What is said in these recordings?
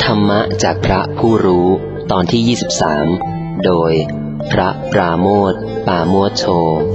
รรมะจากพระผู้รู้ตอนที่23โดยพระปราโมทย์ ปาโมทโช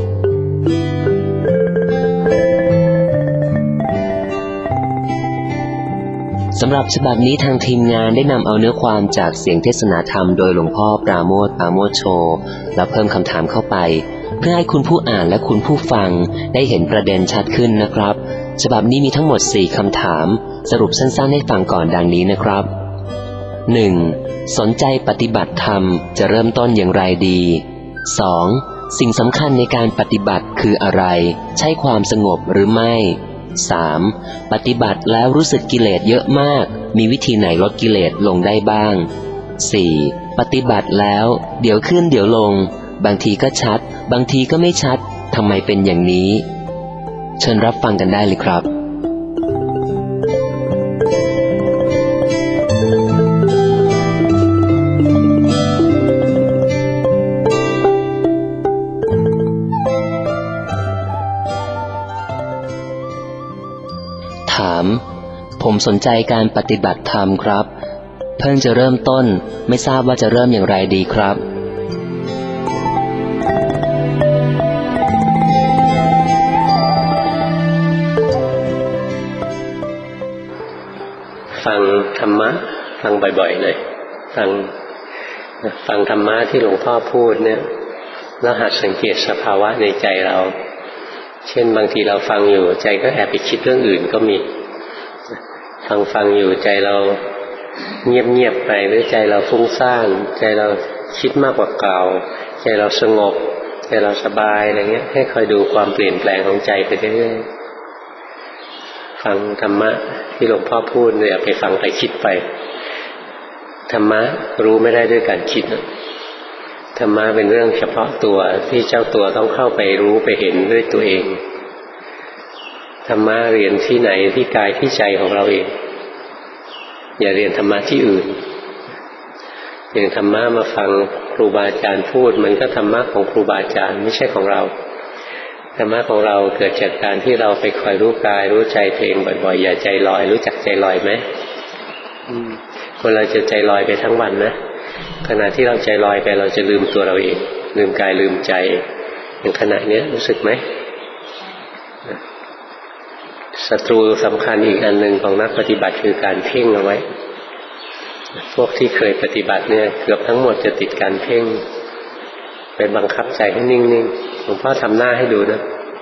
สำหรับฉบับนี้ทางทีมงานได้นำเอาเนื้อความจากเสียงเทศนาธรรมโดยหลวงพ่อปราโมทย์ ปาโมทโชและเพิ่มคำถามเข้าไปเพื่อให้คุณผู้อ่านและคุณผู้ฟังได้เห็นประเด็นชัดขึ้นนะครับฉบับนี้มีทั้งหมด4คำถามสรุปสั้นๆให้ฟังก่อนดังนี้นะครับ 1. สนใจปฏิบัติธรรมจะเริ่มต้นอย่างไรดี 2. สิ่งสำคัญในการปฏิบัติคืออะไรใช่ความสงบหรือไม่ 3. ปฏิบัติแล้วรู้สึกกิเลสเยอะมากมีวิธีไหนลดกิเลสลงได้บ้าง 4. ปฏิบัติแล้วเดี๋ยวขึ้นเดี๋ยวลงบางทีก็ชัดบางทีก็ไม่ชัดทำไมเป็นอย่างนี้เชิญรับฟังกันได้เลยครับถามผมสนใจการปฏิบัติธรรมครับเพิ่งจะเริ่มต้นไม่ทราบว่าจะเริ่มอย่างไรดีครับฟังธรรมะฟังบ่อยๆเลยฟังธรรมะที่หลวงพ่อพูดเนี่ยแล้วหัดสังเกตสภาวะในใจเราเช่นบางทีเราฟังอยู่ใจก็แอบไปคิดเรื่องอื่นก็มีฟังอยู่ใจเราเงียบๆไปหรือใจเราฟุ้งซ่านใจเราคิดมากกว่าเก่าใจเราสงบใจเราสบายอะไรเงี้ยให้คอยดูความเปลี่ยนแปลงของใจไปเรื่อยๆฟังธรรมะที่หลวงพ่อพูดเนี่ยไปฟังไปคิดไปธรรมะรู้ไม่ได้ด้วยการคิดธรรมะเป็นเรื่องเฉพาะตัวที่เจ้าตัวต้องเข้าไปรู้ไปเห็นด้วยตัวเองธรรมะเรียนที่ไหนที่กายที่ใจของเราเองอย่าเรียนธรรมะที่อื่นอย่างธรรมะมาฟังครูบาอาจารย์พูดมันก็ธรรมะของครูบาอาจารย์ไม่ใช่ของเราธรรมะของเราเกิดจากการที่เราไปคอยรู้กายรู้ใจตัวเองบ่อยๆอย่าใจลอยรู้จักใจลอยไหมคนเราจะใจลอยไปทั้งวันนะขณะที่เราใจลอยไปเราจะลืมตัวเราเองลืมกายลืมใจอย่างขณะนี้รู้สึกไหมศัตรูสำคัญอีกอันหนึ่งของนักปฏิบัติคือการเพ่งเอาไว้พวกที่เคยปฏิบัติเนี่ยเกือบทั้งหมดจะติดการเพ่งไปบังคับใจให้นิ่งๆหลวงพ่อทำหน้าให้ดูนะ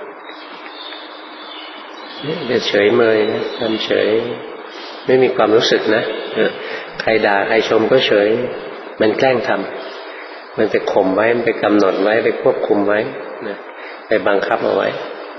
จะเฉยเมยนะทำเฉยไม่มีความรู้สึกนะใครด่าใครชมก็เฉยมันแกล้งทำมันไปข่มไว้มันไปกำหนดไว้ไปควบคุมไว้นะไปบังคับเอาไว้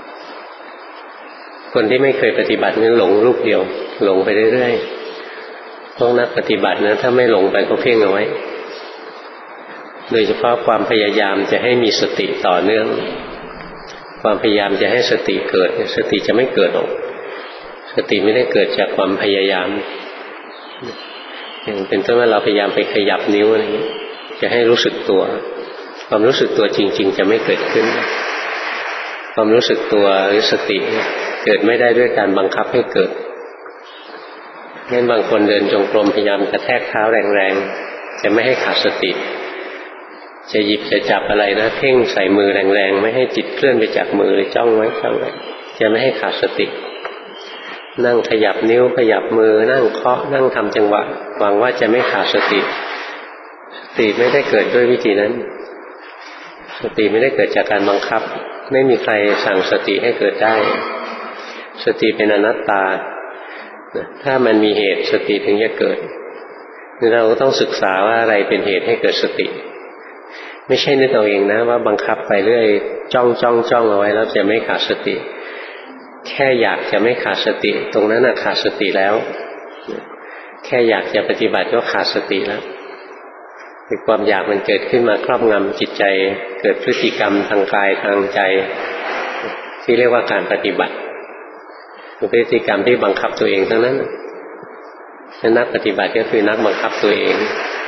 คนที่ไม่เคยปฏิบัตินี่หลงรูปเดียวหลงไปเรื่อยๆพวกนักปฏิบัตินะถ้าไม่หลงไปก็เพ่งเอาไว้โดยเฉพาะความพยายามจะให้มีสติต่อเนื่องความพยายามจะให้สติเกิดสติจะไม่เกิดหรอกสติไม่ได้เกิดจากความพยายามอย่างเป็นต้นว่าเราพยายามไปขยับนิ้วอะไรอย่างนี้จะให้รู้สึกตัวความรู้สึกตัวจริงๆจะไม่เกิดขึ้นความรู้สึกตัวหรือสติเกิดไม่ได้ด้วยการบังคับให้เกิดงั้นบางคนเดินจงกรมพยายามกระแทกเท้าแรงๆจะไม่ให้ขาดสติจะหยิบจะจับอะไรนะเพ่งใส่มือแรงๆไม่ให้จิตเคลื่อนไปจากมือจ้องไว้จะไม่ให้ขาดสตินั่งขยับนิ้วขยับมือนั่งเคาะนั่งทำจังหวะหวังว่าจะไม่ขาดสติไม่ได้เกิดด้วยวิธีนั้นสติไม่ได้เกิดจากการบังคับไม่มีใครสั่งสติให้เกิดได้สติเป็นอนัตตาถ้ามันมีเหตุสติถึงจะเกิดเราก็ต้องศึกษาว่าอะไรเป็นเหตุให้เกิดสติไม่ใช่นึกเอาเองนะว่าบังคับไปเรื่อยจ้องเอาไว้แล้วจะไม่ขาดสติแค่อยากจะไม่ขาดสติตรงนั้นน่ะขาดสติแล้วแค่อยากจะปฏิบัติก็ขาดสติแล้วคือความอยากมันเกิดขึ้นมาครอบงำจิตใจเกิดพฤติกรรมทางกายทางใจที่เรียกว่าการปฏิบัติพฤติกรรมที่บังคับตัวเองทั้งนั้นนักปฏิบัติก็คือนักบังคับตัวเอง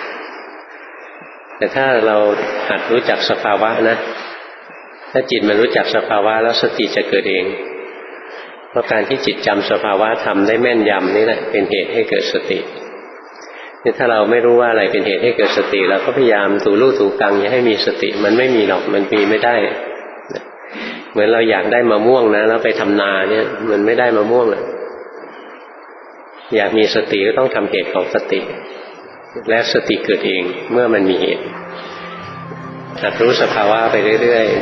แต่ถ้าเราหัดรู้จักสภาวะนะถ้าจิตมันรู้จักสภาวะแล้วสติจะเกิดเอง เพราะการที่จิตจำสภาวะธรรมได้แม่นยำนี่แหละเป็นเหตุให้เกิดสตินี่ถ้าเราไม่รู้ว่าอะไรเป็นเหตุให้เกิดสติเราก็พยายามถูลู่ถูกังอย่าให้มีสติมันไม่มีหรอกมันมีไม่ได้เหมือนเราอยากได้มะม่วงนะแล้วไปทำนาเนี่ยมันไม่ได้มะม่วงเลยอยากมีสติก็ต้องทำเหตุของสติและสติเกิดเองเมื่อมันมีเหตุหัดรู้สภาวะไปเรื่อยๆ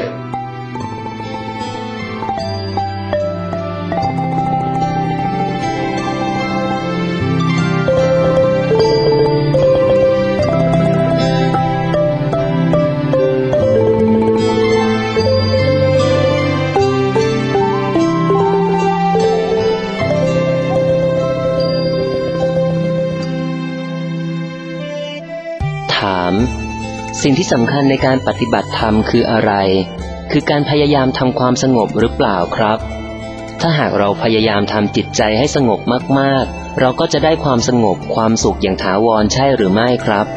สิ่งที่สำคัญในการปฏิบัติธรรมคืออะไรคือการพยายามทำความสงบหรือเปล่าครับถ้าหากเราพยายามทำจิตใจให้สงบมากๆเราก็จะได้ความสงบความสุขอย่างถาวรใช่หรือไม่ครับ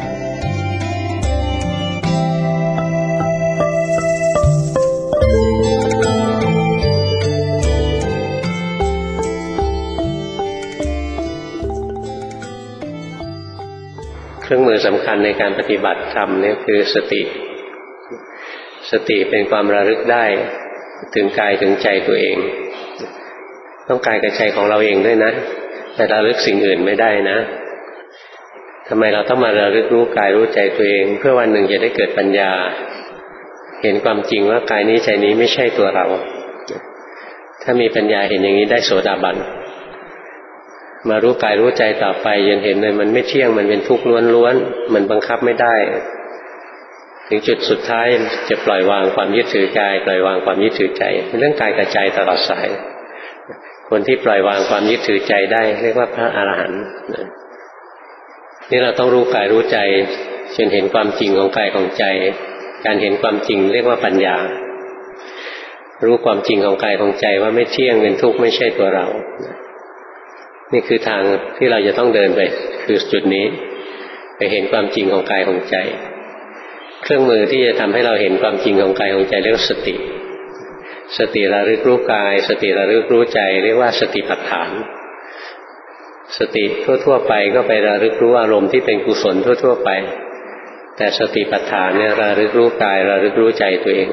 เครื่องมือสำคัญในการปฏิบัติธรรมเนี่ยคือสติสติเป็นความระลึกได้ถึงกายถึงใจตัวเองต้องกายกับใจของเราเองด้วยนะแต่ระลึกสิ่งอื่นไม่ได้นะทำไมเราต้องมาระลึกรู้กายรู้ใจตัวเองเพื่อวันหนึ่งจะได้เกิดปัญญาเห็นความจริงว่ากายนี้ใจนี้ไม่ใช่ตัวเราถ้ามีปัญญาเห็นอย่างนี้ได้โสดาบันมารู้กายรู้ใจต่อไปจนเห็นเลยมันไม่เที่ยงมันเป็นทุกข์ล้วนๆมันบังคับไม่ได้ถึงจุดสุดท้ายจะปล่อยวางความยึดถือกายปล่อยวางความยึดถือใจเรื่องกายกับใจตลอดสายคนที่ปล่อยวางความยึดถือใจได้เรียกว่าพระอรหันต์นี่เราต้องรู้กายรู้ใจจนเห็นความจริงของกายของใจการเห็นความจริงเรียกว่าปัญญารู้ความจริงของกายของใจว่าไม่เที่ยงเป็นทุกข์ไม่ใช่ตัวเรานี่คือทางที่เราจะต้องเดินไปคือจุดนี้ไปเห็นความจริงของกายของใจเครื่องมือที่จะทำให้เราเห็นความจริงของกายของใจเรียกว่าสติสติระลึกรู้กายสติระลึกรู้ใจเรียกว่าสติปัฏฐานสติทั่วๆไปก็ไประลึกรู้อารมณ์ที่เป็นกุศลทั่วๆไปแต่สติปัฏฐานเนี่ยระลึกรู้กายระลึกรู้ใจตัวเอง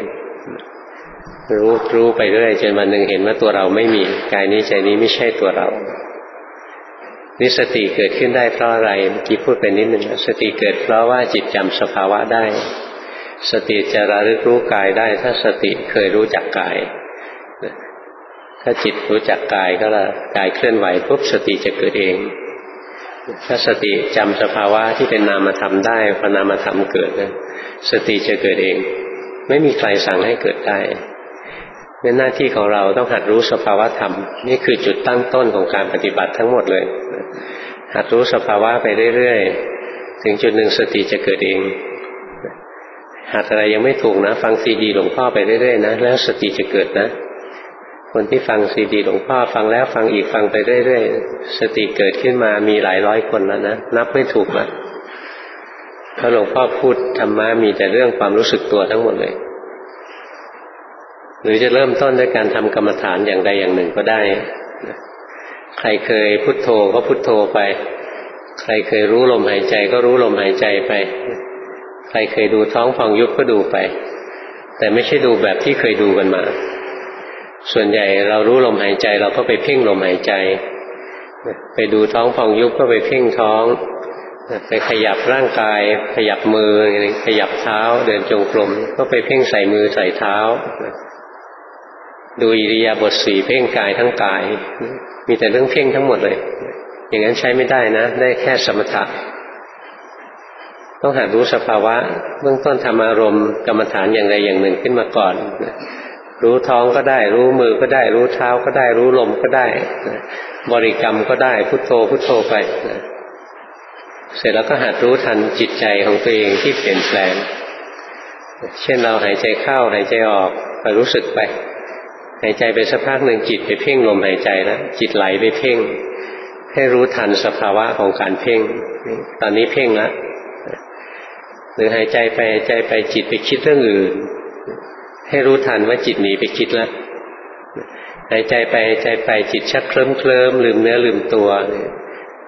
รู้ไปเรื่อยจนวันหนึ่งเห็นว่าตัวเราไม่มีกายนี้ใจนี้ไม่ใช่ตัวเรานี่สติเกิดขึ้นได้เพราะอะไรเมื่อกี้พูดไปนิดนึงสติเกิดเพราะว่าจิตจำสภาวะได้สติจะระลึกรู้กายได้ถ้าสติเคยรู้จักกายถ้าจิตรู้จักกายก็ละกายเคลื่อนไหวปุ๊บสติจะเกิดเองถ้าสติจำสภาวะที่เป็นนามธรรมได้พอนามธรรมเกิดนะสติจะเกิดเองไม่มีใครสั่งให้เกิดได้เป็นหน้าที่ของเราต้องหัดรู้สภาวะธรรมนี่คือจุดตั้งต้นของการปฏิบัติทั้งหมดเลยหัดรู้สภาวะไปเรื่อยๆถึงจุดหนึ่งสติจะเกิดเองหัดอะไรยังไม่ถูกนะฟังซีดีหลวงพ่อไปเรื่อยๆนะแล้วสติจะเกิดนะคนที่ฟังซีดีหลวงพ่อฟังแล้วฟังอีกฟังไปเรื่อยๆสติเกิดขึ้นมามีหลายร้อยคนแล้วนะนับไม่ถูกนะถ้าหลวงพ่อพูดธรรมะมีแต่เรื่องความรู้สึกตัวทั้งหมดเลยหรือจะเริ่มต้นด้วยการทำกรรมฐานอย่างใดอย่างหนึ่งก็ได้ใครเคยพุทโธก็พุทโธไปใครเคยรู้ลมหายใจก็รู้ลมหายใจไปใครเคยดูท้องพองยุบก็ดูไปแต่ไม่ใช่ดูแบบที่เคยดูกันมาส่วนใหญ่เรารู้ลมหายใจเราก็ไปเพ่งลมหายใจไปดูท้องพองยุบก็ไปเพ่งท้องไปขยับร่างกายขยับมือขยับเท้าเดินจงกรมก็ไปเพ่งใส่มือใส่เท้าดูอิริยาบถสี่เพ่งกายทั้งกายมีแต่เรื่องเพ่งทั้งหมดเลยอย่างนั้นใช้ไม่ได้นะได้แค่สมถะต้องหัดรู้สภาวะเบื้องต้นทำอารมณ์กรรมฐานอย่างใดอย่างหนึ่งขึ้นมาก่อนรู้ท้องก็ได้รู้มือก็ได้รู้เท้าก็ได้รู้ลมก็ได้บริกรรมก็ได้พุทโธพุทโธไปเสร็จแล้วก็หัดรู้ทันจิตใจของตัวเองที่เปลี่ยนแปลงเช่นเราหายใจเข้าหายใจออกไปรู้สึกไปหายใจไปสักพักหนึ่งจิตไปเพ่งลมหายใจแล้วจิตไหลไปเพ่งให้รู้ทันสภาวะของการเพ่งตอนนี้เพ่งแล้วหรือหายใจไปหายใจไปจิตไปคิดเรื่องอื่นให้รู้ทันว่าจิตหนีไปคิดแล้วหายใจไปหายใจไปจิตชักเคลิ้มลืมเนื้อลืมตัว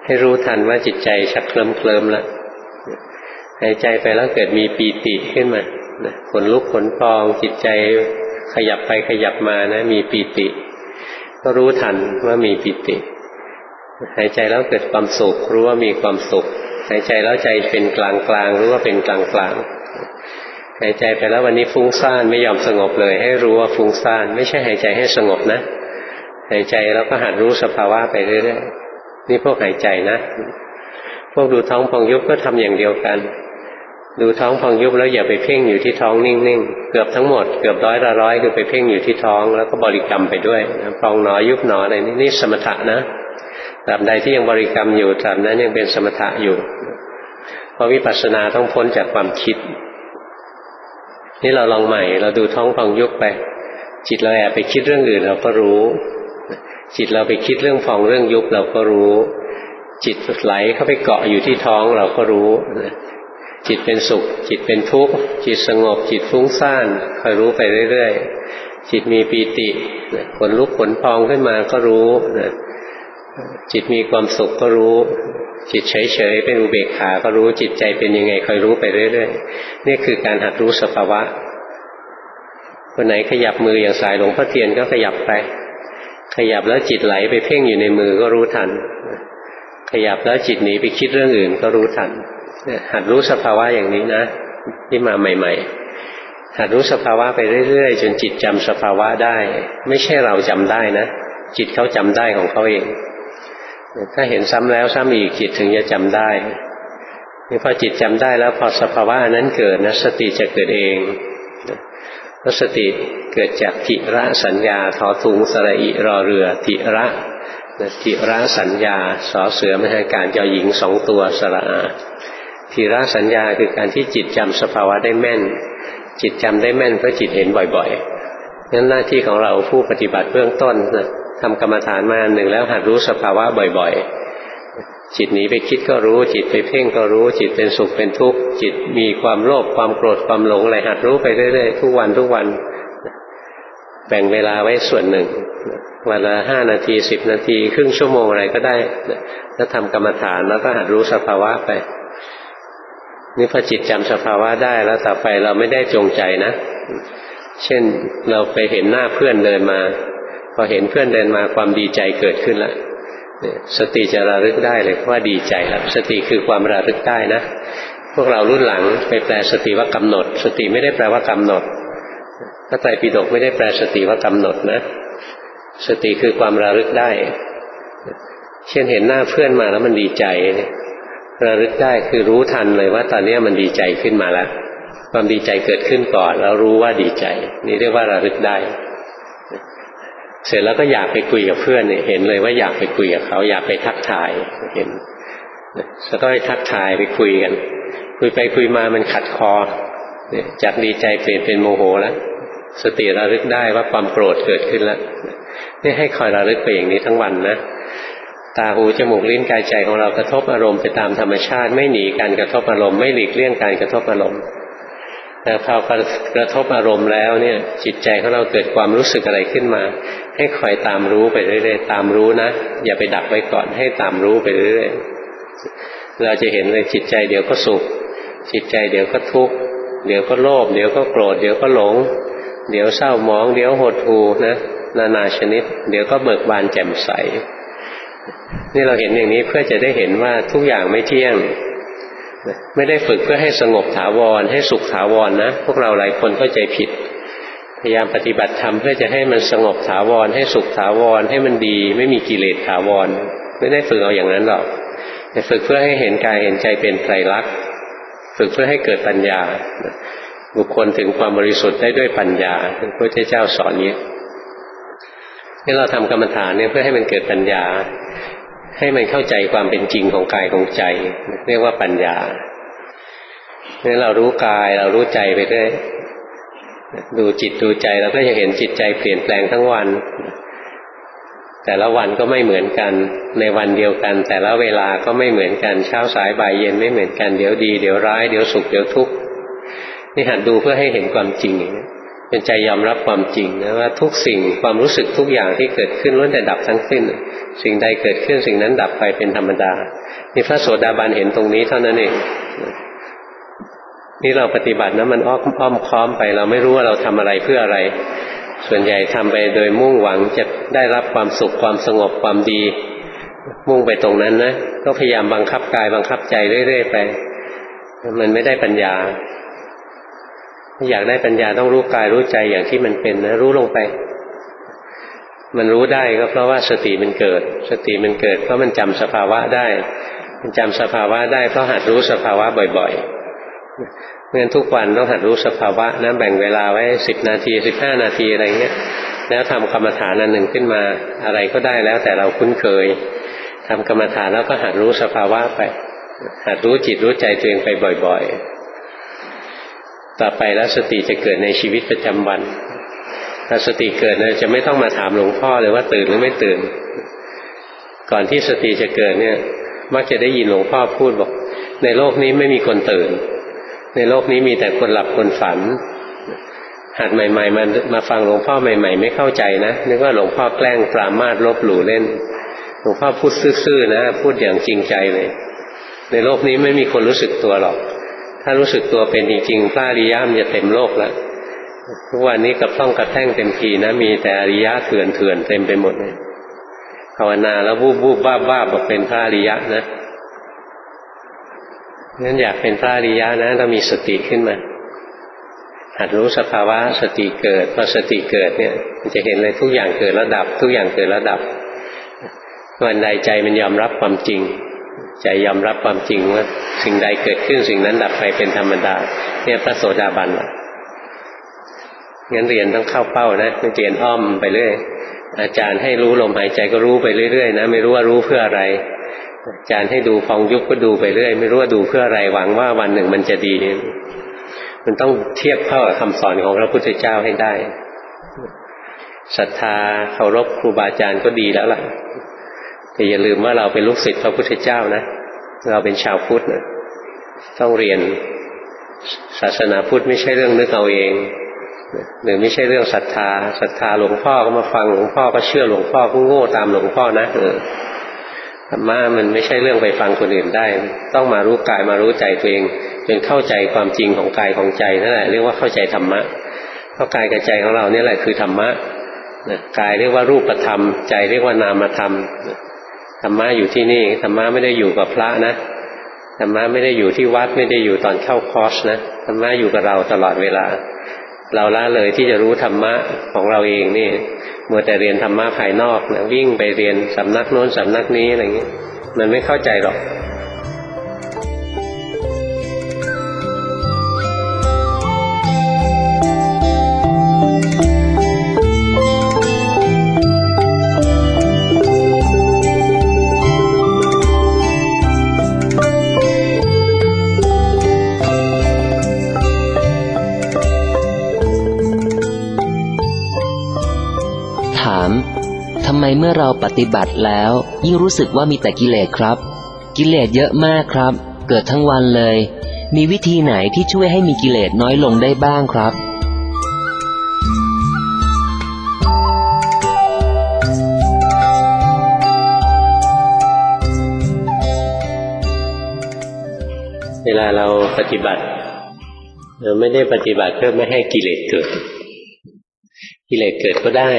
ให้รู้ทันว่าจิตใจชักเคลิ้มแล้วหายใจไปแล้วเกิดมีปีติขึ้นมาขนลุกขนพองจิตใจขยับไปขยับมานะมีปีติก็รู้ทันว่ามีปีติหายใจแล้วเกิดความสุขรู้ว่ามีความสุขหายใจแล้วใจเป็นกลางรู้ว่าเป็นกลางหายใจไปแล้ววันนี้ฟุ้งซ่านไม่ยอมสงบเลยให้รู้ว่าฟุ้งซ่านไม่ใช่หายใจให้สงบนะหายใจแล้วก็หัดรู้สภาวะไปเรื่อยๆนี่พวกหายใจนะพวกดูท้องพองยุบก็ทำอย่างเดียวกันดูท้องพองยุบแล้วอย่าไปเพ่งอยู่ที่ท้องนิ่งๆเกือบทั้งหมดเกือบ100 คือไปเพ่งอยู่ที่ท้องแล้วก็บริกรรมไปด้วยพองหนอยุบหนออะไรนี่สมถะนะตราบใดที่ยังบริกรรมอยู่ตราบนั้นยังเป็นสมถะอยู่เพราะวิปัสสนาต้องพ้นจากความคิดนี่เราลองใหม่เราดูท้องพองยุบไปจิตเราแอบไปคิดเรื่องอื่นเราก็รู้จิตเราไปคิดเรื่องพองเรื่องยุบเราก็รู้จิตไหลเข้าไปเกาะอยู่ที่ท้องเราก็รู้จิตเป็นสุขจิตเป็นทุกข์จิตสงบจิตฟุ้งซ่านคอยรู้ไปเรื่อยๆจิตมีปีติขนลุกขนพองขึ้นมาก็รู้จิตมีความสุขก็รู้จิตเฉยๆเป็นอุเบกขาก็รู้จิตใจเป็นยังไงคอยรู้ไปเรื่อยๆนี่คือการหัดรู้สภาวะคนไหนขยับมืออย่างสายหลวงพ่อเทียนก็ขยับไปขยับแล้วจิตไหลไปเพ่งอยู่ในมือก็รู้ทันขยับแล้วจิตหนีไปคิดเรื่องอื่นก็รู้ทันหัดรู้สภาวะอย่างนี้นะที่มาใหม่ๆหัดรู้สภาวะไปเรื่อยๆจนจิตจำสภาวะได้ไม่ใช่เราจำได้นะจิตเขาจำได้ของเขาเองถ้าเห็นซ้ำแล้วซ้ำอีกจิตถึงจะจำได้นี่พอจิตจำได้แล้วพอสภาวะนั้นเกิดนะสติจะเกิดเองเพราะสติเกิดจากทิระสัญญาทอถุงสระอิรอเรือทิระสัญญาสอเสือไม่ให้การยอหญิง2 ตัวสระอาทิระสัญญาคือการที่จิตจำสภาวะได้แม่นจิตจำได้แม่นเพราะจิตเห็นบ่อยๆงั้นหน้าที่ของเราผู้ปฏิบัติเบื้องต้นนะทำกรรมฐานมาหนึ่งแล้วหัดรู้สภาวะบ่อยๆจิตหนีไปคิดก็รู้จิตไปเพ่งก็รู้จิตเป็นสุขเป็นทุกข์จิตมีความโลภความโกรธความหลงอะไรหัดรู้ไปเรื่อยๆทุกวันแบ่งเวลาไว้ส่วนหนึ่งวันละ5 นาที10 นาทีครึ่งชั่วโมงอะไรก็ได้แล้วทำกรรมฐานแล้วก็หัดรู้สภาวะไปนี่พอจิตจำสภาวะได้แล้วต่อไปเราไม่ได้จงใจนะเช่นเราไปเห็นหน้าเพื่อนเดินมาพอเห็นเพื่อนเดินมาความดีใจเกิดขึ้นแล้วสติจะระลึกได้เลยว่าดีใจแล้วสติคือความระลึกได้นะพวกเรารุ่นหลังไปแปลสติว่ากำหนดสติไม่ได้แปลว่ากำหนดพระไตรปิฎกไม่ได้แปลสติว่ากำหนดนะสติคือความระลึกได้เช่นเห็นหน้าเพื่อนมาแล้วมันดีใจระลึกได้คือรู้ทันเลยว่าตอนนี้มันดีใจขึ้นมาแล้วความดีใจเกิดขึ้นก่อนแล้วรู้ว่าดีใจนี่เรียกว่าระลึกได้เสร็จแล้วก็อยากไปคุยกับเพื่อนเห็นเลยว่าอยากไปคุยกับเขาอยากไปทักทายเห็นแล้วก็ไปทักทายไปคุยกันคุยไปคุยมามันขัดคอจากดีใจเปลี่ยนเป็นโมโหแล้วสติระลึกได้ว่าความโกรธเกิดขึ้นแล้วนี่ให้คอยระลึกไปอย่างนี้ทั้งวันนะตาหูจมูกลิ้นกายใจของเรากระทบอารมณ์ไปตามธรรมชาติไม่หนีการกระทบอารมณ์ไม่หลีกเลี่ยงการกระทบอารมณ์แต่พอกระทบอารมณ์แล้วเนี่ยจิตใจของเราเกิดความรู้สึกอะไรขึ้นมาให้คอยตามรู้ไปเรื่อยๆตามรู้นะอย่าไปดักไว้ก่อนให้ตามรู้ไปเรื่อยๆเราจะเห็นเลยจิตใจเดี๋ยวก็สุขจิตใจเดี๋ยวก็ทุกข์เดี๋ยวก็โลภเดี๋ยวก็โกรธเดี๋ยวก็หลงเดี๋ยวเศร้าหมองเดี๋ยวหดหู่นะนานาชนิดเดี๋ยวก็เบิกบานแจ่มใสนี่เราเห็นอย่างนี้เพื่อจะได้เห็นว่าทุกอย่างไม่เที่ยงไม่ได้ฝึกเพื่อให้สงบถาวรให้สุขถาวรนะพวกเราหลายคนเข้าใจผิดพยายามปฏิบัติธรรมเพื่อจะให้มันสงบถาวรให้สุขถาวรให้มันดีไม่มีกิเลสถาวรไม่ได้ฝึกเอาอย่างนั้นหรอกแต่ฝึกเพื่อให้เห็นกายเห็นใจเป็นไตรลักษณ์ฝึกเพื่อให้เกิดปัญญาบุคคลถึงความบริสุทธิ์ได้ด้วยปัญญาพระพุทธเจ้าสอนนี้ที่เราทำกรรมฐานเนี่ยเพื่อให้มันเกิดปัญญาให้มันเข้าใจความเป็นจริงของกายของใจเรียกว่าปัญญาเนี่ยเรารู้กายเรารู้ใจไปด้วยดูจิตดูใจเราก็จะเห็นจิตใจเปลี่ยนแปลงทั้งวันแต่ละวันก็ไม่เหมือนกันในวันเดียวกันแต่ละเวลาก็ไม่เหมือนกันเช้าสายบ่ายเย็นไม่เหมือนกันเดี๋ยวดีเดี๋ยวร้ายเดี๋ยวสุขเดี๋ยวทุกข์นี่หัดดูเพื่อให้เห็นความจริงเป็นใจยอมรับความจริงนะว่าทุกสิ่งความรู้สึกทุกอย่างที่เกิดขึ้นล้วนแต่ดับทั้งสิ้นสิ่งใดเกิดขึ้นสิ่งนั้นดับไปเป็นธรรมดานี่พระโสดาบันเห็นตรงนี้เท่านั้นเองนี่เราปฏิบัตินะมันอ้อมค้อมไปเราไม่รู้ว่าเราทำอะไรเพื่ออะไรส่วนใหญ่ทำไปโดยมุ่งหวังจะได้รับความสุขความสงบความดีมุ่งไปตรงนั้นนะก็พยายามบังคับกายบังคับใจเรื่อยๆไปมันไม่ได้ปัญญาอยากได้ปัญญาต้องรู้กายรู้ใจอย่างที่มันเป็นนะรู้ลงไปมันรู้ได้ก็เพราะว่าสติมันเกิดสติมันเกิดเพราะมันจำสภาวะได้มันจำสภาวะได้เพราะหัดรู้สภาวะบ่อยๆเพราะฉะนั้นทุกวันต้องหัดรู้สภาวะนะแบ่งเวลาไว้10 นาที15 นาทีอะไรเงี้ยแล้วทำกรรมฐานอันหนึ่งขึ้นมาอะไรก็ได้แล้วแต่เราคุ้นเคยทำกรรมฐานแล้วก็หัดรู้สภาวะไปหัดรู้จิตรู้ใจตัวเองไปบ่อยๆต่อไปแล้วสติจะเกิดในชีวิตประจำวันถ้าสติเกิดเนี่ยจะไม่ต้องมาถามหลวงพ่อเลยว่าตื่นหรือไม่ตื่นก่อนที่สติจะเกิดเนี่ยมักจะได้ยินหลวงพ่อพูดบอกในโลกนี้ไม่มีคนตื่นในโลกนี้มีแต่คนหลับคนฝันหัดใหม่ๆมาฟังหลวงพ่อใหม่ๆไม่เข้าใจนะนึกว่าหลวงพ่อแกล้งปรามาสลบหลู่เล่นหลวงพ่อพูดซื่อๆนะพูดอย่างจริงใจเลยในโลกนี้ไม่มีคนรู้สึกตัวหรอกถ้ารู้สึกตัวเป็นจริงๆพระอริยะมันจะเต็มโลกแล้วทุกวันนี้กับต้องกระแท่งเต็มทีนะมีแต่อริยะเถื่อนเต็มไปหมดเลยภาวนาแล้ววูบบ้าบอกเป็นพระอริยะนะงั้นอยากเป็นพระอริยะนะต้องมีสติขึ้นมาหัดรู้สภาวะสติเกิดพอสติเกิดเนี่ยมันจะเห็นเลยทุกอย่างเกิดแล้วดับทุกอย่างเกิดแล้วดับวันใดใจมันยอมรับความจริงใจยอมรับความจริงว่าสิ่งใดเกิดขึ้นสิ่งนั้นดับไปเป็นธรรมดาเนี่ยพระโสดาบันงั้นเรียนต้องเข้าเป้านะไม่เรียนอ้อมไปเรื่อยอาจารย์ให้รู้ลมหายใจก็รู้ไปเรื่อยๆนะไม่รู้ว่ารู้เพื่ออะไรอาจารย์ให้ดูฟองยุบก็ดูไปเรื่อยไม่รู้ว่าดูเพื่ออะไรหวังว่าวันหนึ่งมันจะดีมันต้องเทียบเข้ากับคำสอนของพระพุทธเจ้าให้ได้ศรัทธาเคารพครูบาอาจารย์ก็ดีแล้วล่ะแต่อย่าลืมว่าเราเป็นลูกศิษย์พระพุทธเจ้านะเราเป็นชาวพุทธนะต้องเรียนศาสนาพุทธไม่ใช่เรื่องนึกเอาเองหรือไม่ใช่เรื่องศรัทธาหลวงพ่อก็มาฟังหลวงพ่อก็เชื่อหลวงพ่อก็โง่ตามหลวงพ่อนะธรรมะมันไม่ใช่เรื่องไปฟังคนอื่นได้ต้องมารู้กายมารู้ใจตัวเองจนเข้าใจความจริงของกายของใจนั่นแหละเรียกว่าเข้าใจธรรมะเพราะกายกับใจของเราเนี่ยแหละคือธรรมะกายเรียกว่ารูปธรรมใจเรียกว่านามธรรมธรรมะอยู่ที่นี่ธรรมะไม่ได้อยู่กับพระนะธรรมะไม่ได้อยู่ที่วัดไม่ได้อยู่ตอนเข้าคอร์สนะธรรมะอยู่กับเราตลอดเวลาเราละเลยที่จะรู้ธรรมะของเราเองนี่มัวแต่เรียนธรรมะภายนอกนะวิ่งไปเรียนสำนักโน้นสำนักนี้อะไรอย่างนี้มันไม่เข้าใจหรอกทำไมเมื่อเราปฏิบัติแล้วยิ่งรู้สึกว่ามีแต่กิเลสครับกิเลสเยอะมากครับเกิดทั้งวันเลยมีวิธีไหนที่ช่วยให้มีกิเลสน้อยลงได้บ้างครับเวลาเราปฏิบัติเราไม่ได้ปฏิบัติเพื่อไม่ให้กิเลสเกิดกิเลสเกิดก็ได้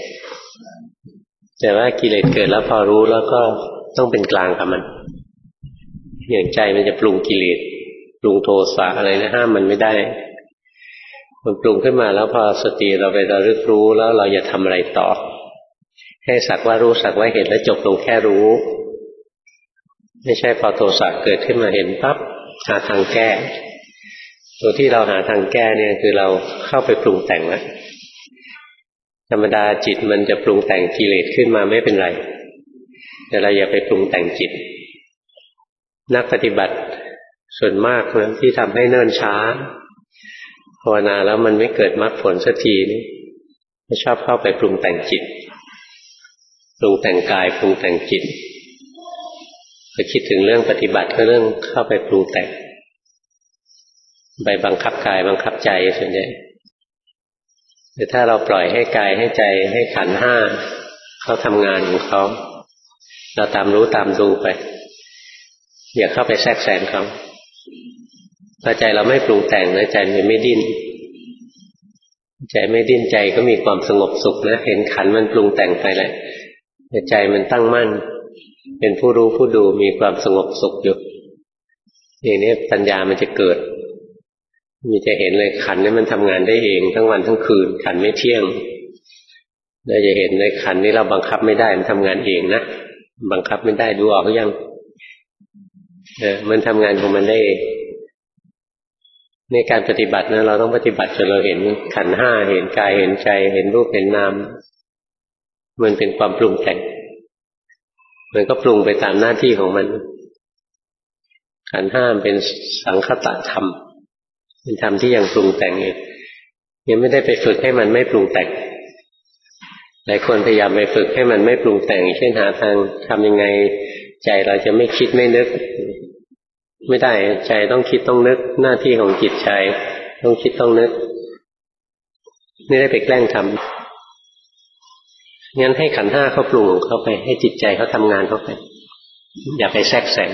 แต่ว่ากิเลสเกิดแล้วพอรู้แล้วก็ต้องเป็นกลางกับมันอย่างใจมันจะปรุงกิเลสปรุงโทสะอะไรนะห้ามมันไม่ได้มันปรุงขึ้นมาแล้วพอสติเราไประลึกรู้แล้วเราอย่าทำอะไรต่อให้สักว่ารู้สักว่าเห็นแล้วจบลงแค่รู้ไม่ใช่พอโทสะเกิดขึ้นมาเห็นปั๊บหาทางแก้ตัวที่เราหาทางแก้เนี่ยคือเราเข้าไปปรุงแต่งแล้วธรรมดาจิตมันจะปรุงแต่งกิเลสขึ้นมาไม่เป็นไรแต่เราอย่าไปปรุงแต่งจิตนักปฏิบัติส่วนมากนะที่ทำให้เนิ่นช้าภาวนาแล้วมันไม่เกิดมรรคผลสักทีนี่ไม่ชอบเข้าไปปรุงแต่งจิตปรุงแต่งกายปรุงแต่งจิตไปคิดถึงเรื่องปฏิบัติก็เรื่องเข้าไปปรุงแต่งไปบังคับกายบังคับใจส่วนใหญ่แต่ถ้าเราปล่อยให้กายให้ใจให้ขันธ์ห้าเขาทำงานของเขาเราตามรู้ตามดูไปอย่าเข้าไปแทรกแซงเขาพอใจเราไม่ปรุงแต่งนะใจมันไม่ดิ้นใจไม่ดิ้นใจก็มีความสงบสุขนะเห็นขันธ์มันปรุงแต่งไปแหละแต่ใจมันตั้งมั่นเป็นผู้รู้ผู้ดูมีความสงบสุขอยู่อย่างนี้ปัญญามันจะเกิดมีจะเห็นเลยขันธ์นี่มันทำงานได้เองทั้งวันทั้งคืนขันธ์ไม่เที่ยงเราจะเห็นเลยขันธ์นี้เราบังคับไม่ได้มันทำงานเองนะบังคับไม่ได้ดูออกหรือยังมันทำงานของมันได้เองในการปฏิบัตินะเราต้องปฏิบัติจนเราเห็นขันธ์ห้าเห็นกายเห็นใจเห็นรูปเห็นนามมันเป็นความปรุงแต่งมันก็ปรุงไปตามหน้าที่ของมันขันธ์ห้าเป็นสังคตธรรมเป็นธรรมที่ยังปรุงแต่งอยู่ยังไม่ได้ไปฝึกให้มันไม่ปรุงแต่งหลายคนพยายามไปฝึกให้มันไม่ปรุงแต่งเช่นหาทางทำยังไงใจเราจะไม่คิดไม่นึกไม่ได้ใจต้องคิดต้องนึกหน้าที่ของจิตใจต้องคิดต้องนึกไม่ได้ไปแกล้งทำงั้นให้ขันธ์ห้าเขาปรุงเข้าไปให้จิตใจเขาทำงานเข้าไปอย่าไปแทรกแซง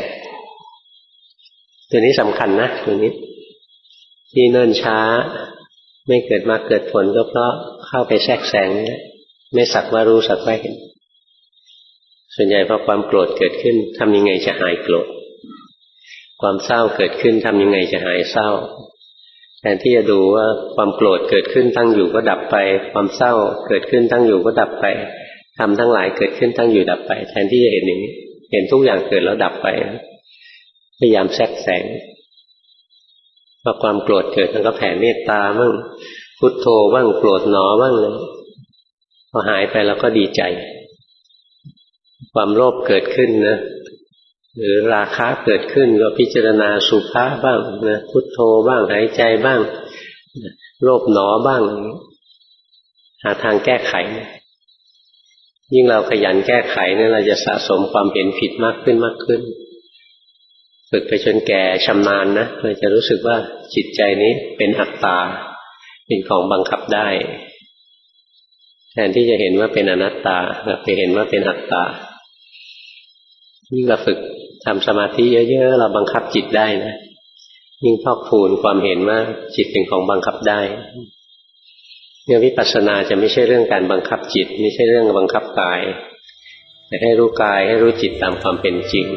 ตัวนี้สำคัญนะตัวนี้ที่เนิ่นช้าไม่เกิดมาเกิดผลก็เพราะเข้าไปแทรกแซงนี่ไม่สักว่ารู้สักว่าเห็นส่วนใหญ่พอความโกรธเกิดขึ้นทำยังไงจะหายโกรธความเศร้าเกิดขึ้นทำยังไงจะหายเศร้าแทนที่จะดูว่าความโกรธเกิดขึ้นตั้งอยู่ก็ดับไปความเศร้าเกิดขึ้นตั้งอยู่ก็ดับไปทำทั้งหลายเกิดขึ้นตั้งอยู่ดับไปแทนที่จะเห็นอย่างนี้เห็นทุกอย่างเกิดแล้วดับไปพยายามแทรกแซงพอความโกรธเกิดมันก็แผ่เมตตาบ้างพุทโธบ้างโกรธหนอบ้างเลยพอหายไปแล้วก็ดีใจความโลภเกิดขึ้นนะหรือราคะเกิดขึ้นก็พิจารณาสุภะบ้างนะพุทโธบ้างหายใจบ้างโลภหนอบ้างหาทางแก้ไขยิ่งเราขยันแก้ไขเนี่ยเราจะสะสมความเห็นผิดมากขึ้นมากขึ้นฝึกไปจนแก่ชำนาญนะเราจะรู้สึกว่าจิตใจนี้เป็นอัตตาเป็นของบังคับได้แทนที่จะเห็นว่าเป็นอนัตตาเราไปเห็นว่าเป็นอัตตายิ่งเราฝึกทำสมาธิเยอะๆเราบังคับจิตได้นะยิ่งพอกพูนความเห็นว่าจิตเป็นของบังคับได้เนี่ยวิปัสสนาจะไม่ใช่เรื่องการบังคับจิตไม่ใช่เรื่องบังคับกายแต่ให้รู้กายให้รู้จิตตามความเป็นจริง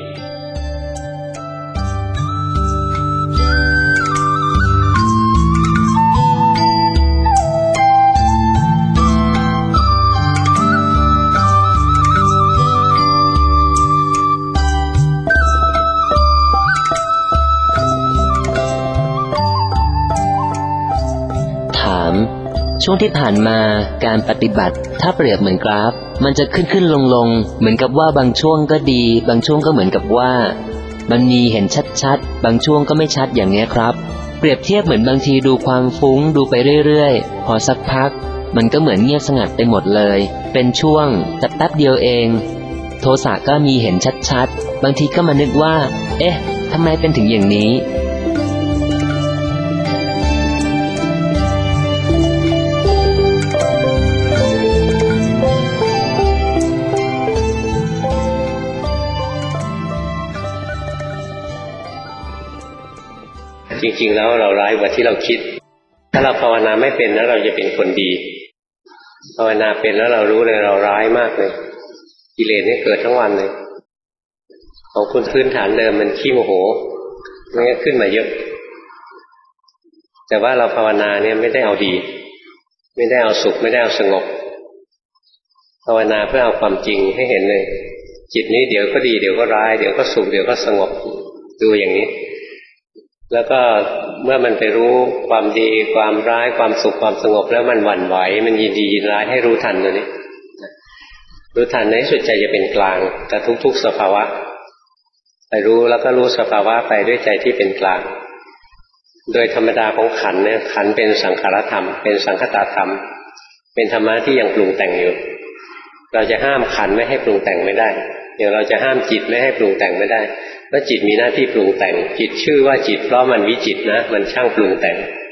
ช่วงที่ผ่านมาการปฏิบัติถ้าเปรียบเหมือนกราฟมันจะขึ้นลงเหมือนกับว่าบางช่วงก็ดีบางช่วงก็เหมือนกับว่ามันมีเห็นชัดบางช่วงก็ไม่ชัดอย่างนี้ครับเปรียบเทียบเหมือนบางทีดูความฟุ้งดูไปเรื่อยๆพอสักพักมันก็เหมือนเงียบสงัดไปหมดเลยเป็นช่วงแป๊บเดียวเองโทสะก็มีเห็นชัดบางทีก็มานึกว่าเอ๊ะทำไมเป็นถึงอย่างนี้จริงๆแล้วเราร้ายกว่าที่เราคิดถ้าเราภาวนาไม่เป็นแล้วเราจะเป็นคนดีภาวนาเป็นแล้วเรารู้เลยเราร้ายมากเลยกิเลสนี่เกิดทั้งวันเลยของคุณพื้นฐานเดิมมันขี้โมโหมันก็ขึ้นมาเยอะแต่ว่าเราภาวนาเนี่ยไม่ได้เอาดีไม่ได้เอาสุขไม่ได้เอาสงบภาวนาเพื่อเอาความจริงให้เห็นเลยจิตนี้เดี๋ยวก็ดีเดี๋ยวก็ร้ายเดี๋ยวก็สุขเดี๋ยวก็สงบดูอย่างนี้แล้วก็เมื่อมันไปรู้ความดีความร้ายความสุขความสงบแล้วมันหวั่นไหวมันยินดียินร้ายให้รู้ทันตัวนี้รู้ทันในสุดใจจะเป็นกลางกับทุกๆสภาวะไปรู้แล้วก็รู้สภาวะไปด้วยใจที่เป็นกลางโดยธรรมดาของขันธ์เนี่ยขันธ์เป็นสังขารธรรมเป็นสังคตธรรมเป็นธรรมะที่ยังปรุงแต่งอยู่เราจะห้ามขันธ์ไม่ให้ปรุงแต่งไม่ได้อย่างเราจะห้ามจิตไม่ให้ปรุงแต่งไม่ได้เพราะจิตมีหน้าที่ปรุงแต่งจิตชื่อว่าจิตเพราะมันวิจิตรนะมันช่างปรุงแต่ง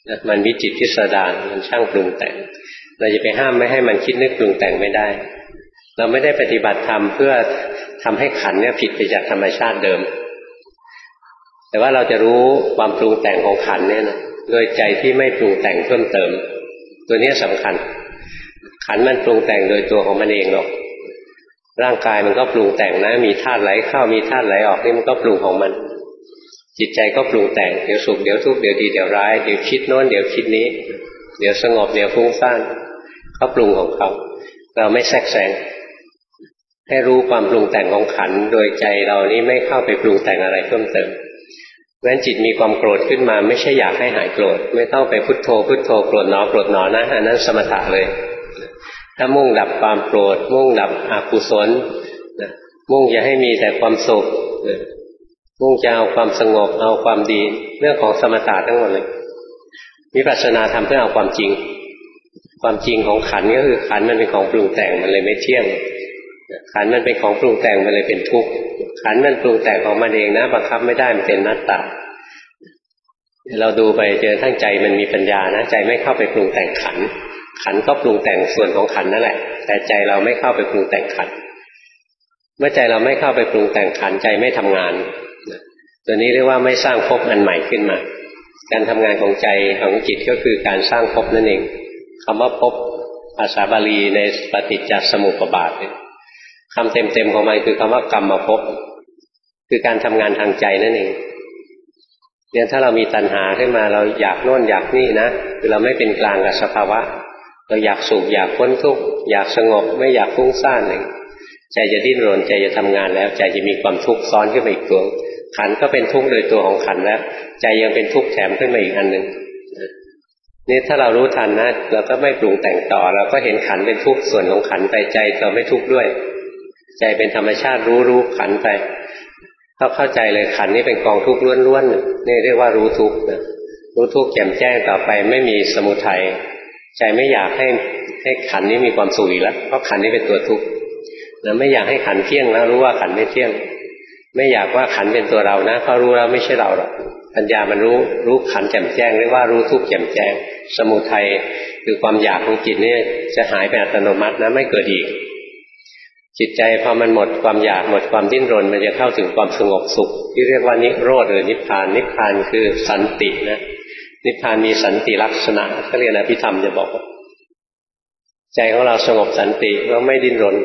มันวิจิตรพิสดารมันช่างปรุงแต่งเราจะไปห้ามไม่ให้มันคิดนึกปรุงแต่งไม่ได้เราไม่ได้ปฏิบัติธรรมเพื่อทำให้ขันธ์เนี่ยผิดไปจากธรรมชาติเดิมแต่ว่าเราจะรู้ความปรุงแต่งของขันธ์เนี่ยนะโดยใจที่ไม่ปรุงแต่งเพิ่มเติมตัวนี้สำคัญขันธ์มันปรุงแต่งโดยตัวของมันเองหรอกร่างกายมันก็ปรุงแต่งนะมีธาตุไหลเข้ามีธาตุไหลออกนี่มันก็ปรุงของมันจิตใจก็ปรุงแต่งเดี๋ยวสุขเดี๋ยวทุกข์เดี๋ยวดีเดี๋ยวร้ายเดี๋ยวคิดโน้นเดี๋ยวคิดนี้เดี๋ยวสงบเดี๋ยวฟุ้งซ่านเขาปรุงของเขาเราไม่แทรกแซงให้รู้ความปรุงแต่งของขันธ์โดยใจเรานี้ไม่เข้าไปปรุงแต่งอะไรเพิ่มเติมเพราะฉะนั้นจิตมีความโกรธขึ้นมาไม่ใช่อยากให้หายโกรธไม่ต้องไปพุทโธพุทโธโกรธหนอโกรธหนอนะอันนั้นสมถะเลยถ้ามุ่งดับความโกรธมุ่งดับอกุศลมุ่งจะให้มีแต่ความสุขมุ่งจะเอาความสงบเอาความดีเรื่องของสมถะทั้งหมดเลยวิปัสสนาทำเพื่อเอาความจริงความจริงของขันธ์ก็คือขันธ์มันเป็นของปรุงแต่งมันเลยไม่เที่ยงขันธ์มันเป็นของปรุงแต่งมันเลยเป็นทุกข์ขันธ์มันปรุงแต่งของมันเองนะบังคับไม่ได้มันเป็นอนัตตาเราดูไปเจอทั้งใจมันมีปัญญานะใจไม่เข้าไปปรุงแต่งขันธ์ขันธ์ก็ปรุงแต่งส่วนของขันธ์นั่นแหละแต่ใจเราไม่เข้าไปปรุงแต่งขันธ์เมื่อใจเราไม่เข้าไปปรุงแต่งขันธ์ใจไม่ทำงานตัวนี้เรียกว่าไม่สร้างภพอันใหม่ขึ้นมาการทำงานของใจของจิตก็คือการสร้างภพนั่นเองคำว่าภพภาษาบาลีในปฏิจจสมุปบาทคำเต็มๆของมันคือคำว่ากรรมภพคือการทำงานทางใจนั่นเองเนี่ยถ้าเรามีตัณหาขึ้นมาเราอยากโน่นอยากนี่นะคือเราไม่เป็นกลางกับสภาวะเราอยากสุขอยากพ้นทุกข์อยากสงบไม่อยากฟุ้งซ่านเลยใจจะดิ้นรนใจจะทำงานแล้วใจจะมีความทุกข์ซ้อนขึ้นมาอีกตัวขันธ์ก็เป็นทุกข์โดยตัวของขันธ์แล้วใจยังเป็นทุกข์แถมขึ้นมาอีกอันหนึ่งนี่ถ้าเรารู้ทันนะเราก็ไม่ปรุงแต่งต่อเราก็เห็นขันธ์เป็นทุกข์ส่วนของขันธ์ไปใจเราไม่ทุกข์ด้วยใจเป็นธรรมชาติรู้ขันธ์ไปเข้าใจเลยขันธ์นี่เป็นกองทุกข์ล้วนๆนี่เรียกว่ารู้ทุกข์นะรู้ทุกข์แจ่มแจ้งต่อไปไม่มีสมุทัยใจไม่อยากให้ขันธ์นี้มีความสุขอีกแล้วเพราะขันธ์นี้เป็นตัวทุกข์แล้วไม่อยากให้ขันธ์เที่ยงแล้วรู้ว่าขันธ์ไม่เที่ยงไม่อยากว่าขันธ์เป็นตัวเรานะเพราะรู้แล้วไม่ใช่เราหรอกปัญญามันรู้ขันธ์แจ่มแจ้งเรียกว่ารู้ทุกข์แจ่มแจ้งสมุทัยคือความอยากของจิตนี่จะหายไปอัตโนมัตินะไม่เกิดอีกจิตใจพอมันหมดความอยากหมดความดิ้นรนมันจะเข้าถึงความสงบสุขที่เรียกว่านิโรธหรือนิพพานนิพพานคือสันตินะนิพพานมีสันติลักษณะเขาเรียกอภิธรรมจะบอกว่าใจของเราสงบสันติแล้วไม่ดิ้นรน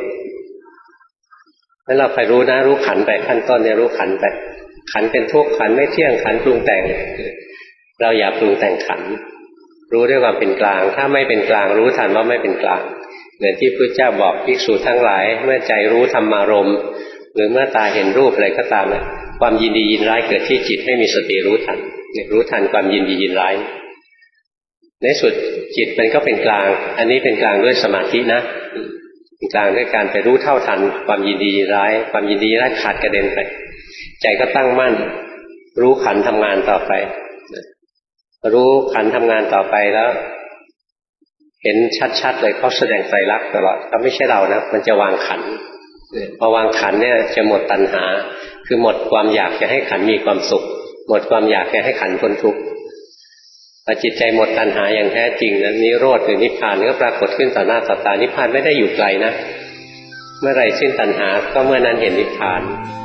แล้วเราไปรู้นะรู้ขันธ์ไปขั้นต้นเนี่ยรู้ขันธ์ไปขันธ์เป็นทุกข์ขันธ์ไม่เที่ยงขันธ์ปรุงแต่งเราอย่าปรุงแต่งขันธ์รู้ด้วยความเป็นกลางถ้าไม่เป็นกลางรู้ทันว่าไม่เป็นกลางเหมือนที่พระเจ้าบอกภิกษุทั้งหลายเมื่อใจรู้ธรรมารมณ์หรือเมื่อตาเห็นรูปอะไรก็ตามนะความยินดียินร้ายเกิดที่จิตให้มีสติรู้ทันรู้ทันความยินดียินร้ายในสุดจิตมันก็เป็นกลางอันนี้เป็นกลางด้วยสมาธินะเป็นกลางด้วยการไปรู้เท่าทันความยินดียินร้ายความยินดีร้ายขาดกระเด็นไปใจก็ตั้งมั่นรู้ขันธ์ทำงานต่อไปรู้ขันธ์ทำงานต่อไปแล้วเห็นชัดๆเลยเขาแสดงไตรลักษณ์ตลอดก็ไม่ใช่เรานะมันจะวางขันธ์พอวางขันธ์เนี่ยจะหมดตัณหาคือหมดความอยากจะให้ขันธ์มีความสุขหมดความอยากจะให้ขันธ์พ้นทุกข์พอจิตใจหมดตัณหาอย่างแท้จริงนั้นนิโรธหรือนิพพานก็ปรากฏขึ้นต่อหน้าต่อตานิพพานไม่ได้อยู่ไกลนะเมื่อไรสิ้นตัณหาก็เมื่อนั้นเห็นนิพพาน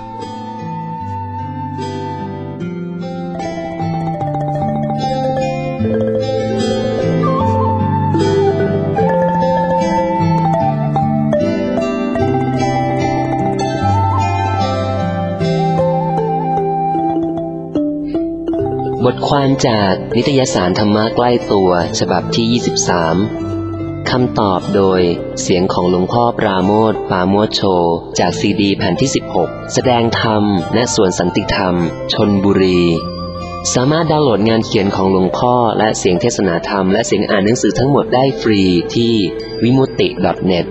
บทความจากนิตยสารธรรมะใกล้ตัวฉบับที่23คำตอบโดยเสียงของหลวงพ่อปราโมทย์ปาโมทย์โชจากซีดีแผ่นที่16แสดงธรรมณสวนสันติธรรมชลบุรีสามารถดาวน์โหลดงานเขียนของหลวงพ่อและเสียงเทศนาธรรมและเสียงอ่านหนังสือทั้งหมดได้ฟรีที่vimutti.net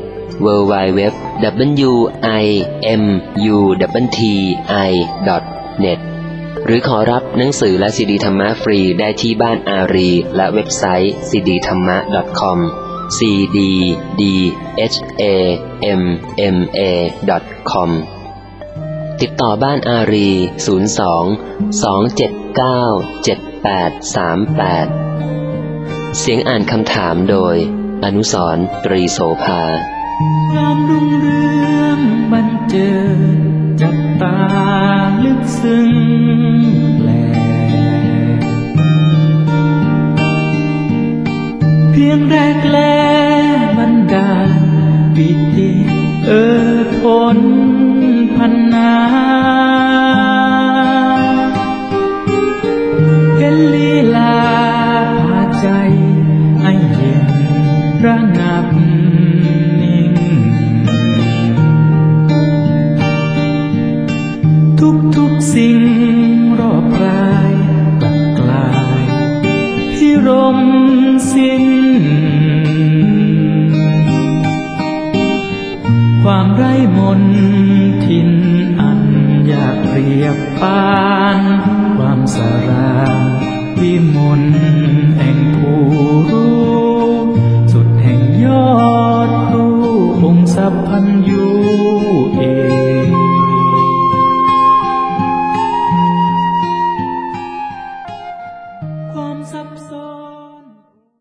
www.wimutti.net หรือขอรับหนังสือและซีดีธรรมะฟรีได้ที่บ้านอารีและเว็บไซต์ cdthamma.com cddhamma.com ติดต่อบ้านอารี02 279 7838 เสียงอ่านคำถามโดยอนุสรณ์ ตรีโสภาความรุ่งเรืองบันเจิดจับตาลึกซึ้งแปลกเพียงแรกแลบันดาลปิติผลพันนาเห็นลีลาพาใจให้เย็นระงับนิ่งทุกสิ่งรอบกายกลับกลายพิรมสิ้นความไร้มนทินอันอยากเปรียบปานความสารางวิมลแห่งผู้รู้สุดแห่งยอดครูองค์สัพพัญญูเองความซับซ้อน